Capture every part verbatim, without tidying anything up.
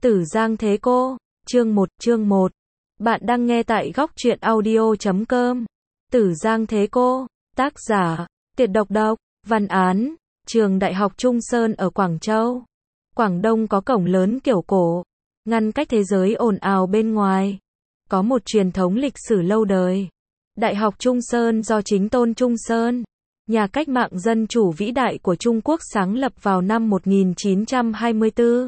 Tử Giang Thế Cô, chương một, chương một. Bạn đang nghe tại góc truyện audio chấm com. Tử Giang Thế Cô, tác giả, Tiệt Độc Độc, văn án, trường Đại học Trung Sơn ở Quảng Châu. Quảng Đông có cổng lớn kiểu cổ, ngăn cách thế giới ồn ào bên ngoài. Có một truyền thống lịch sử lâu đời. Đại học Trung Sơn do chính Tôn Trung Sơn, nhà cách mạng dân chủ vĩ đại của Trung Quốc sáng lập vào năm một nghìn chín trăm hai mươi tư.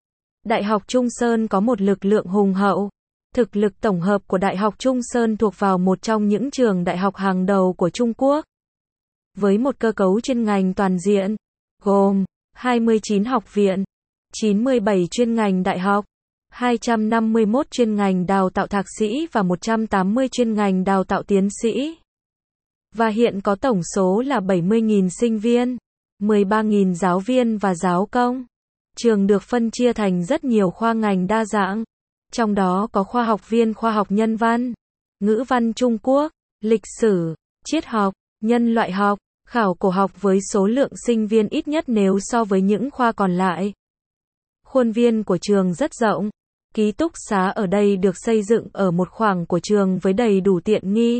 Đại học Trung Sơn có một lực lượng hùng hậu. Thực lực tổng hợp của Đại học Trung Sơn thuộc vào một trong những trường đại học hàng đầu của Trung Quốc. Với một cơ cấu chuyên ngành toàn diện, gồm hai mươi chín học viện, chín mươi bảy chuyên ngành đại học, hai trăm năm mươi mốt chuyên ngành đào tạo thạc sĩ và một trăm tám mươi chuyên ngành đào tạo tiến sĩ. Và hiện có tổng số là bảy mươi nghìn sinh viên, mười ba nghìn giáo viên và giáo công. Trường được phân chia thành rất nhiều khoa ngành đa dạng, trong đó có khoa học viên khoa học nhân văn, ngữ văn Trung Quốc, lịch sử, triết học, nhân loại học, khảo cổ học với số lượng sinh viên ít nhất nếu so với những khoa còn lại. Khuôn viên của trường rất rộng, ký túc xá ở đây được xây dựng ở một khoảng của trường với đầy đủ tiện nghi.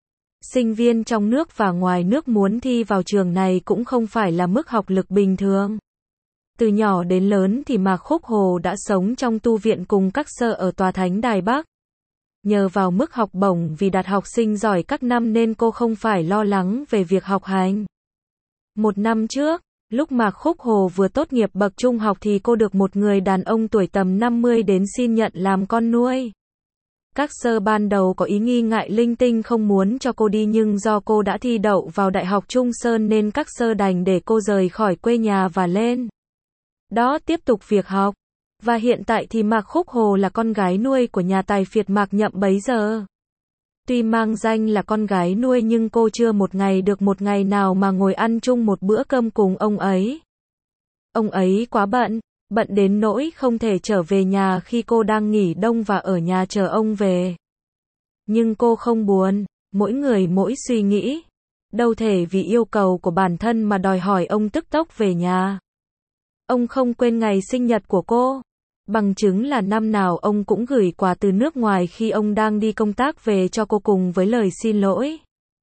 Sinh viên trong nước và ngoài nước muốn thi vào trường này cũng không phải là mức học lực bình thường. Từ nhỏ đến lớn thì Mạc Khúc Hồ đã sống trong tu viện cùng các sơ ở tòa thánh Đài Bắc. Nhờ vào mức học bổng vì đạt học sinh giỏi các năm nên cô không phải lo lắng về việc học hành. Một năm trước, lúc Mạc Khúc Hồ vừa tốt nghiệp bậc trung học thì cô được một người đàn ông tuổi tầm năm mươi đến xin nhận làm con nuôi. Các sơ ban đầu có ý nghi ngại linh tinh không muốn cho cô đi nhưng do cô đã thi đậu vào Đại học Trung Sơn nên các sơ đành để cô rời khỏi quê nhà và lên đó tiếp tục việc học. Và hiện tại thì Mạc Khúc Hồ là con gái nuôi của nhà tài phiệt Mạc Nhậm bấy giờ. Tuy mang danh là con gái nuôi nhưng cô chưa một ngày được một ngày nào mà ngồi ăn chung một bữa cơm cùng ông ấy. Ông ấy quá bận, bận đến nỗi không thể trở về nhà khi cô đang nghỉ đông và ở nhà chờ ông về. Nhưng cô không buồn, mỗi người mỗi suy nghĩ. Đâu thể vì yêu cầu của bản thân mà đòi hỏi ông tức tốc về nhà. Ông không quên ngày sinh nhật của cô. Bằng chứng là năm nào ông cũng gửi quà từ nước ngoài khi ông đang đi công tác về cho cô cùng với lời xin lỗi.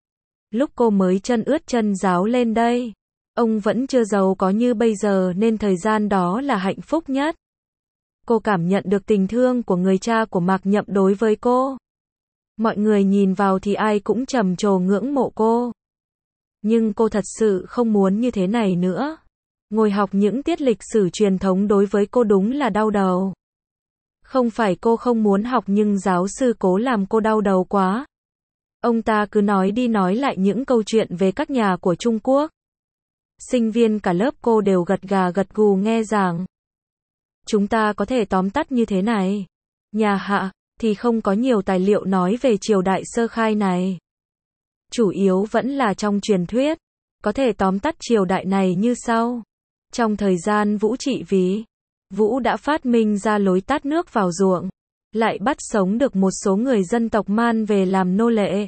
Lúc cô mới chân ướt chân ráo lên đây, ông vẫn chưa giàu có như bây giờ nên thời gian đó là hạnh phúc nhất. Cô cảm nhận được tình thương của người cha của Mạc Nhậm đối với cô. Mọi người nhìn vào thì ai cũng trầm trồ ngưỡng mộ cô. Nhưng cô thật sự không muốn như thế này nữa. Ngồi học những tiết lịch sử truyền thống đối với cô đúng là đau đầu. Không phải cô không muốn học nhưng giáo sư cố làm cô đau đầu quá. Ông ta cứ nói đi nói lại những câu chuyện về các nhà của Trung Quốc. Sinh viên cả lớp cô đều gật gà gật gù nghe giảng. Chúng ta có thể tóm tắt như thế này. Nhà Hạ thì không có nhiều tài liệu nói về triều đại sơ khai này. Chủ yếu vẫn là trong truyền thuyết. Có thể tóm tắt triều đại này như sau. Trong thời gian Vũ trị vì, Vũ đã phát minh ra lối tát nước vào ruộng, lại bắt sống được một số người dân tộc Man về làm nô lệ.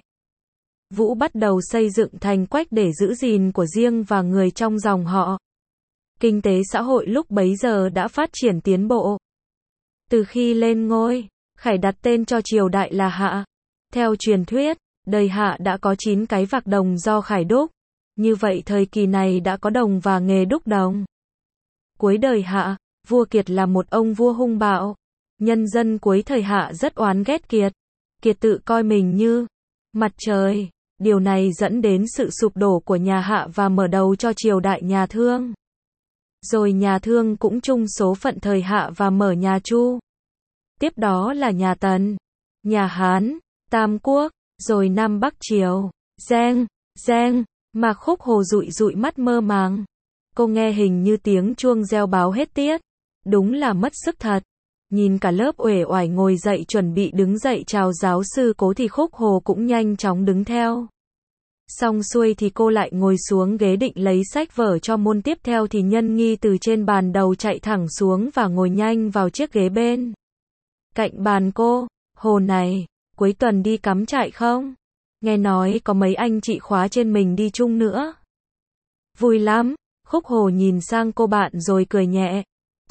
Vũ bắt đầu xây dựng thành quách để giữ gìn của riêng và người trong dòng họ. Kinh tế xã hội lúc bấy giờ đã phát triển tiến bộ. Từ khi lên ngôi, Khải đặt tên cho triều đại là Hạ. Theo truyền thuyết, đời Hạ đã có chín cái vạc đồng do Khải đúc. Như vậy thời kỳ này đã có đồng và nghề đúc đồng. Cuối đời Hạ, vua Kiệt là một ông vua hung bạo. Nhân dân cuối thời Hạ rất oán ghét Kiệt. Kiệt tự coi mình như mặt trời. Điều này dẫn đến sự sụp đổ của nhà Hạ và mở đầu cho triều đại nhà Thương. Rồi nhà Thương cũng chung số phận thời Hạ và mở nhà Chu. Tiếp đó là nhà Tần, nhà Hán, Tam Quốc, rồi Nam Bắc Triều, Gieng, Gieng. Mạc Khúc Hồ dụi dụi mắt mơ màng. Cô nghe hình như tiếng chuông reo báo hết tiết. Đúng là mất sức thật. Nhìn cả lớp uể oải ngồi dậy chuẩn bị đứng dậy chào giáo sư Cố thì Khúc Hồ cũng nhanh chóng đứng theo. Xong xuôi thì cô lại ngồi xuống ghế định lấy sách vở cho môn tiếp theo thì Nhân Nghi từ trên bàn đầu chạy thẳng xuống và ngồi nhanh vào chiếc ghế bên cạnh bàn cô. Hồ này, cuối tuần đi cắm trại không? Nghe nói có mấy anh chị khóa trên mình đi chung nữa. Vui lắm. Khúc Hồ nhìn sang cô bạn rồi cười nhẹ.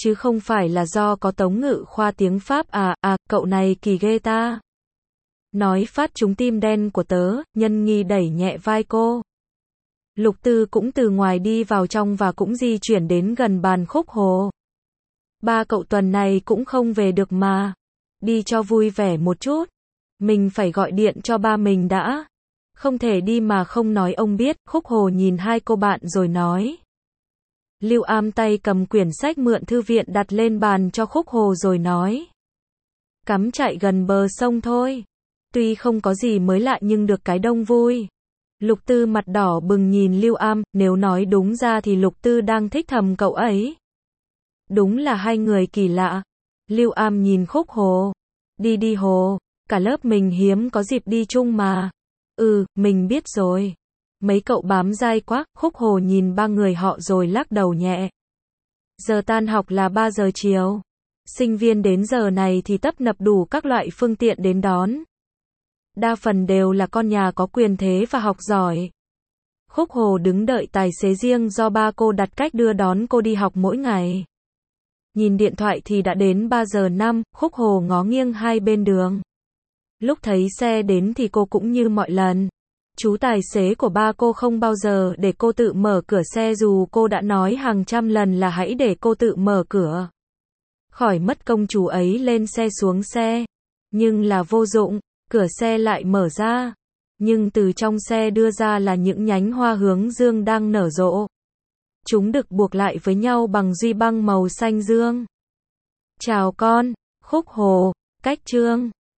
chứ không phải là do có Tống Ngự Khoa tiếng Pháp à, à, cậu này kỳ ghê ta. Nói phát trúng tim đen của tớ, Nhân Nghi đẩy nhẹ vai cô. Lục Tư cũng từ ngoài đi vào trong và cũng di chuyển đến gần bàn Khúc Hồ. Ba cậu tuần này cũng không về được mà. Đi cho vui vẻ một chút. Mình phải gọi điện cho ba mình đã. Không thể đi mà không nói ông biết. Khúc Hồ nhìn hai cô bạn rồi nói. Lưu Am tay cầm quyển sách mượn thư viện đặt lên bàn cho Khúc Hồ rồi nói. Cắm trại gần bờ sông thôi. Tuy không có gì mới lạ nhưng được cái đông vui. Lục Tư mặt đỏ bừng nhìn Lưu Am, nếu nói đúng ra thì Lục Tư đang thích thầm cậu ấy. Đúng là hai người kỳ lạ. Lưu Am nhìn Khúc Hồ. Đi đi Hồ, cả lớp mình hiếm có dịp đi chung mà. Ừ, mình biết rồi. Mấy cậu bám dai quá. Khúc Hồ nhìn ba người họ rồi lắc đầu nhẹ. Giờ tan học là ba giờ chiều. Sinh viên đến giờ này thì tấp nập đủ các loại phương tiện đến đón. Đa phần đều là con nhà có quyền thế và học giỏi. Khúc Hồ đứng đợi tài xế riêng do ba cô đặt cách đưa đón cô đi học mỗi ngày. Nhìn điện thoại thì đã đến ba giờ năm, Khúc Hồ ngó nghiêng hai bên đường. Lúc thấy xe đến thì cô cũng như mọi lần. Chú tài xế của ba cô không bao giờ để cô tự mở cửa xe dù cô đã nói hàng trăm lần là hãy để cô tự mở cửa. Khỏi mất công chú ấy lên xe xuống xe. Nhưng là vô dụng, cửa xe lại mở ra. Nhưng từ trong xe đưa ra là những nhánh hoa hướng dương đang nở rộ. Chúng được buộc lại với nhau bằng duy băng màu xanh dương. Chào con, Khúc Hồ, cách Trương.